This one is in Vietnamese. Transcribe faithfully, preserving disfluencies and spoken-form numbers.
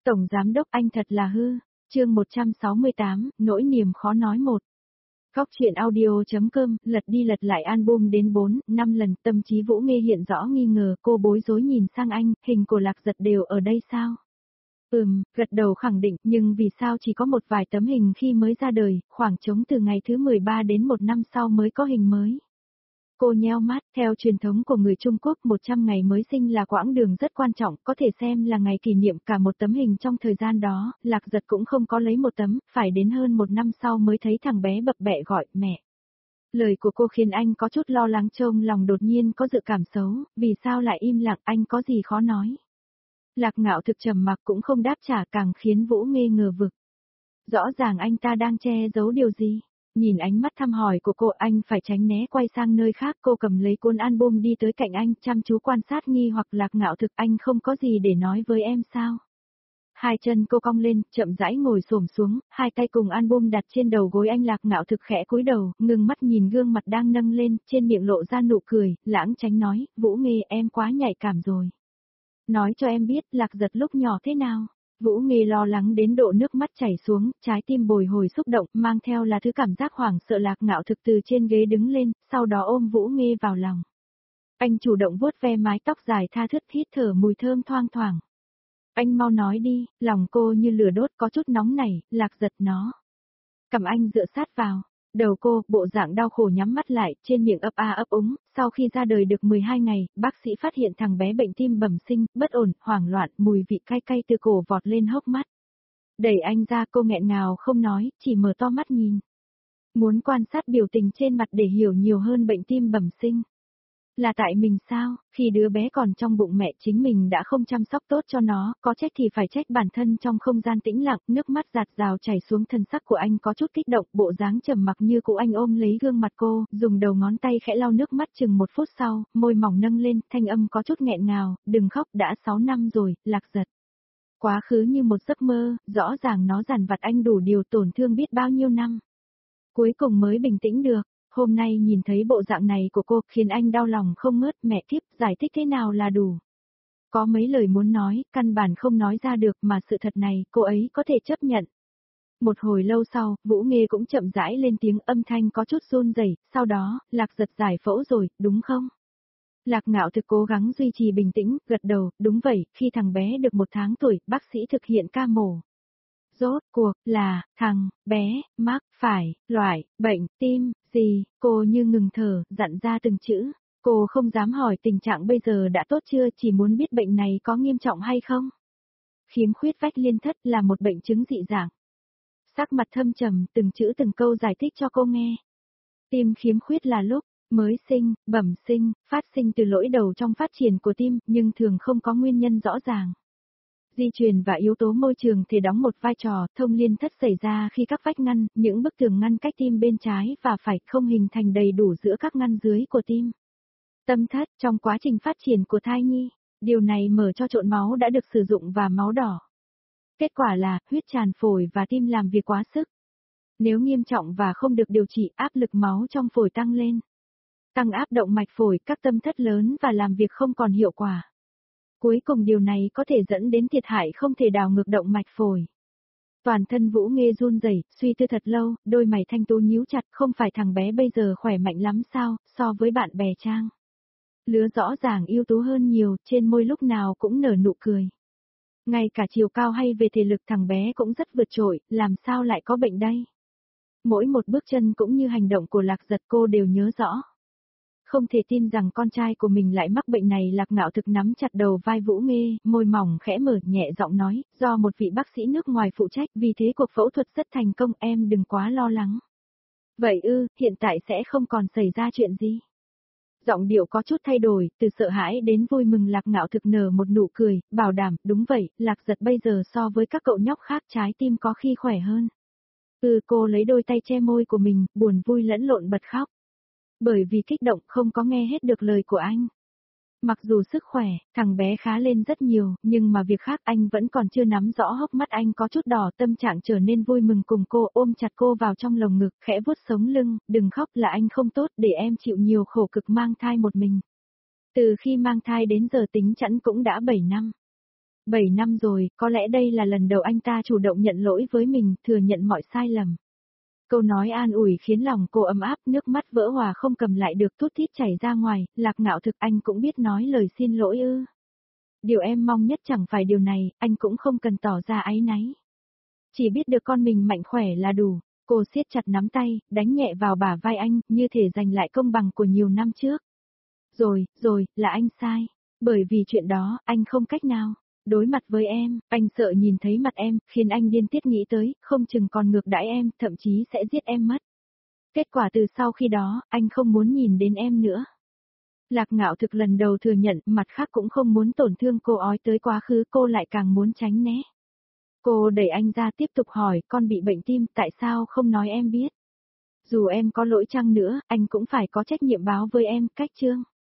Tổng giám đốc anh thật là hư. Chương một trăm sáu mươi tám, nỗi niềm khó nói một. Góc truyện audio.com, lật đi lật lại album đến bốn, năm lần, tâm trí Vũ Nghê hiện rõ nghi ngờ, cô bối rối nhìn sang anh, hình của Lạc Giật đều ở đây sao? Ừm, gật đầu khẳng định, nhưng vì sao chỉ có một vài tấm hình khi mới ra đời, khoảng trống từ ngày thứ mười ba đến một năm sau mới có hình mới. Cô nheo mắt, theo truyền thống của người Trung Quốc một trăm ngày mới sinh là quãng đường rất quan trọng, có thể xem là ngày kỷ niệm cả một tấm hình trong thời gian đó, Lạc Giật cũng không có lấy một tấm, phải đến hơn một năm sau mới thấy thằng bé bập bẹ gọi mẹ. Lời của cô khiến anh có chút lo lắng, trông lòng đột nhiên có dự cảm xấu, vì sao lại im lặng, anh có gì khó nói. Lạc Ngạo thực trầm mặc cũng không đáp trả, càng khiến Vũ Nghê ngờ vực. Rõ ràng anh ta đang che giấu điều gì. Nhìn ánh mắt thăm hỏi của cô, anh phải tránh né quay sang nơi khác. Cô cầm lấy cuốn album đi tới cạnh anh, chăm chú quan sát nghi hoặc. Lạc Ngạo thực, anh không có gì để nói với em sao? Hai chân cô cong lên, chậm rãi ngồi xổm xuống, hai tay cùng album đặt trên đầu gối anh. Lạc Ngạo thực khẽ cúi đầu, ngừng mắt nhìn gương mặt đang nâng lên, trên miệng lộ ra nụ cười, lãng tránh nói, Vũ Nghê em quá nhạy cảm rồi. Nói cho em biết Lạc Giật lúc nhỏ thế nào. Vũ Nghê lo lắng đến độ nước mắt chảy xuống, trái tim bồi hồi xúc động, mang theo là thứ cảm giác hoảng sợ. Lạc Ngạo thực từ trên ghế đứng lên, sau đó ôm Vũ Nghê vào lòng. Anh chủ động vuốt ve mái tóc dài tha thướt, hít thở mùi thơm thoang thoảng. Anh mau nói đi, lòng cô như lửa đốt, có chút nóng nảy. Lạc Giật nó. Cầm anh dựa sát vào. Đầu cô, bộ dạng đau khổ nhắm mắt lại, trên miệng ấp a ấp úng. Sau khi ra đời được mười hai ngày, bác sĩ phát hiện thằng bé bệnh tim bẩm sinh, bất ổn, hoảng loạn, mùi vị cay cay từ cổ vọt lên hốc mắt. Đẩy anh ra, cô nghẹn ngào không nói, chỉ mở to mắt nhìn. Muốn quan sát biểu tình trên mặt để hiểu nhiều hơn bệnh tim bẩm sinh. Là tại mình sao, khi đứa bé còn trong bụng mẹ chính mình đã không chăm sóc tốt cho nó, có trách thì phải trách bản thân. Trong không gian tĩnh lặng, nước mắt giạt rào chảy xuống, thân sắc của anh có chút kích động, bộ dáng trầm mặc như cũ. Anh ôm lấy gương mặt cô, dùng đầu ngón tay khẽ lau nước mắt. Chừng một phút sau, môi mỏng nâng lên, thanh âm có chút nghẹn ngào, đừng khóc, đã sáu năm rồi, Lạc Giật. Quá khứ như một giấc mơ, rõ ràng nó dằn vặt anh đủ điều, tổn thương biết bao nhiêu năm. Cuối cùng mới bình tĩnh được. Hôm nay nhìn thấy bộ dạng này của cô, khiến anh đau lòng không ngớt. Mẹ kiếp, giải thích thế nào là đủ. Có mấy lời muốn nói, căn bản không nói ra được, mà sự thật này, cô ấy có thể chấp nhận. Một hồi lâu sau, Vũ Nghê cũng chậm rãi lên tiếng, âm thanh có chút run rẩy. Sau đó, Lạc Giật giải phẫu rồi, đúng không? Lạc Ngạo thực cố gắng duy trì bình tĩnh, gật đầu, đúng vậy, khi thằng bé được một tháng tuổi, bác sĩ thực hiện ca mổ. Rốt cuộc là, thằng bé, mắc phải, loại, bệnh, tim, gì, cô như ngừng thở, dặn ra từng chữ. Cô không dám hỏi tình trạng bây giờ đã tốt chưa, chỉ muốn biết bệnh này có nghiêm trọng hay không. Khiếm khuyết vách liên thất là một bệnh chứng dị dạng. Sắc mặt thâm trầm, từng chữ từng câu giải thích cho cô nghe. Tim khiếm khuyết là lúc mới sinh, bẩm sinh, phát sinh từ lỗi đầu trong phát triển của tim, nhưng thường không có nguyên nhân rõ ràng. Di truyền và yếu tố môi trường thể đóng một vai trò. Thông liên thất xảy ra khi các vách ngăn, những bức tường ngăn cách tim bên trái và phải không hình thành đầy đủ giữa các ngăn dưới của tim. Tâm thất, trong quá trình phát triển của thai nhi, điều này mở cho trộn máu đã được sử dụng và máu đỏ. Kết quả là, huyết tràn phổi và tim làm việc quá sức. Nếu nghiêm trọng và không được điều trị, áp lực máu trong phổi tăng lên. Tăng áp động mạch phổi, các tâm thất lớn và làm việc không còn hiệu quả. Cuối cùng điều này có thể dẫn đến thiệt hại không thể đảo ngược động mạch phổi. Toàn thân Vũ Nghê run rẩy, suy tư thật lâu, đôi mày thanh tú nhíu chặt. Không phải thằng bé bây giờ khỏe mạnh lắm sao, so với bạn bè Trang. Lứa rõ ràng ưu tú hơn nhiều, trên môi lúc nào cũng nở nụ cười. Ngay cả chiều cao hay về thể lực thằng bé cũng rất vượt trội, làm sao lại có bệnh đây? Mỗi một bước chân cũng như hành động của Lạc Giật cô đều nhớ rõ. Không thể tin rằng con trai của mình lại mắc bệnh này. Lạc Ngạo thực nắm chặt đầu vai Vũ Nghê, môi mỏng khẽ mở, nhẹ giọng nói, do một vị bác sĩ nước ngoài phụ trách, vì thế cuộc phẫu thuật rất thành công, em đừng quá lo lắng. Vậy ư, hiện tại sẽ không còn xảy ra chuyện gì? Giọng điệu có chút thay đổi, từ sợ hãi đến vui mừng. Lạc Ngạo thực nở một nụ cười, bảo đảm, đúng vậy, Lạc Giật bây giờ so với các cậu nhóc khác trái tim có khi khỏe hơn. Ừ, cô lấy đôi tay che môi của mình, buồn vui lẫn lộn bật khóc. Bởi vì kích động không có nghe hết được lời của anh. Mặc dù sức khỏe, thằng bé khá lên rất nhiều, nhưng mà việc khác anh vẫn còn chưa nắm rõ. Hốc mắt anh có chút đỏ, tâm trạng trở nên vui mừng cùng cô, ôm chặt cô vào trong lồng ngực, khẽ vuốt sống lưng, đừng khóc, là anh không tốt, để em chịu nhiều khổ cực mang thai một mình. Từ khi mang thai đến giờ tính chẵn cũng đã bảy năm. Bảy năm rồi, có lẽ đây là lần đầu anh ta chủ động nhận lỗi với mình, thừa nhận mọi sai lầm. Câu nói an ủi khiến lòng cô ấm áp, nước mắt vỡ hòa không cầm lại được thút thít chảy ra ngoài, Lạc Ngạo Thực anh cũng biết nói lời xin lỗi ư. Điều em mong nhất chẳng phải điều này, anh cũng không cần tỏ ra áy náy. Chỉ biết được con mình mạnh khỏe là đủ, cô siết chặt nắm tay, đánh nhẹ vào bả vai anh, như thể giành lại công bằng của nhiều năm trước. Rồi, rồi, là anh sai. Bởi vì chuyện đó, anh không cách nào. Đối mặt với em, anh sợ nhìn thấy mặt em, khiến anh điên tiết nghĩ tới, không chừng còn ngược đãi em, thậm chí sẽ giết em mất. Kết quả từ sau khi đó, anh không muốn nhìn đến em nữa. Lạc Ngạo Thực lần đầu thừa nhận, mặt khác cũng không muốn tổn thương cô, ói tới quá khứ cô lại càng muốn tránh né. Cô đẩy anh ra tiếp tục hỏi, con bị bệnh tim, tại sao không nói em biết? Dù em có lỗi chăng nữa, anh cũng phải có trách nhiệm báo với em, cách chương.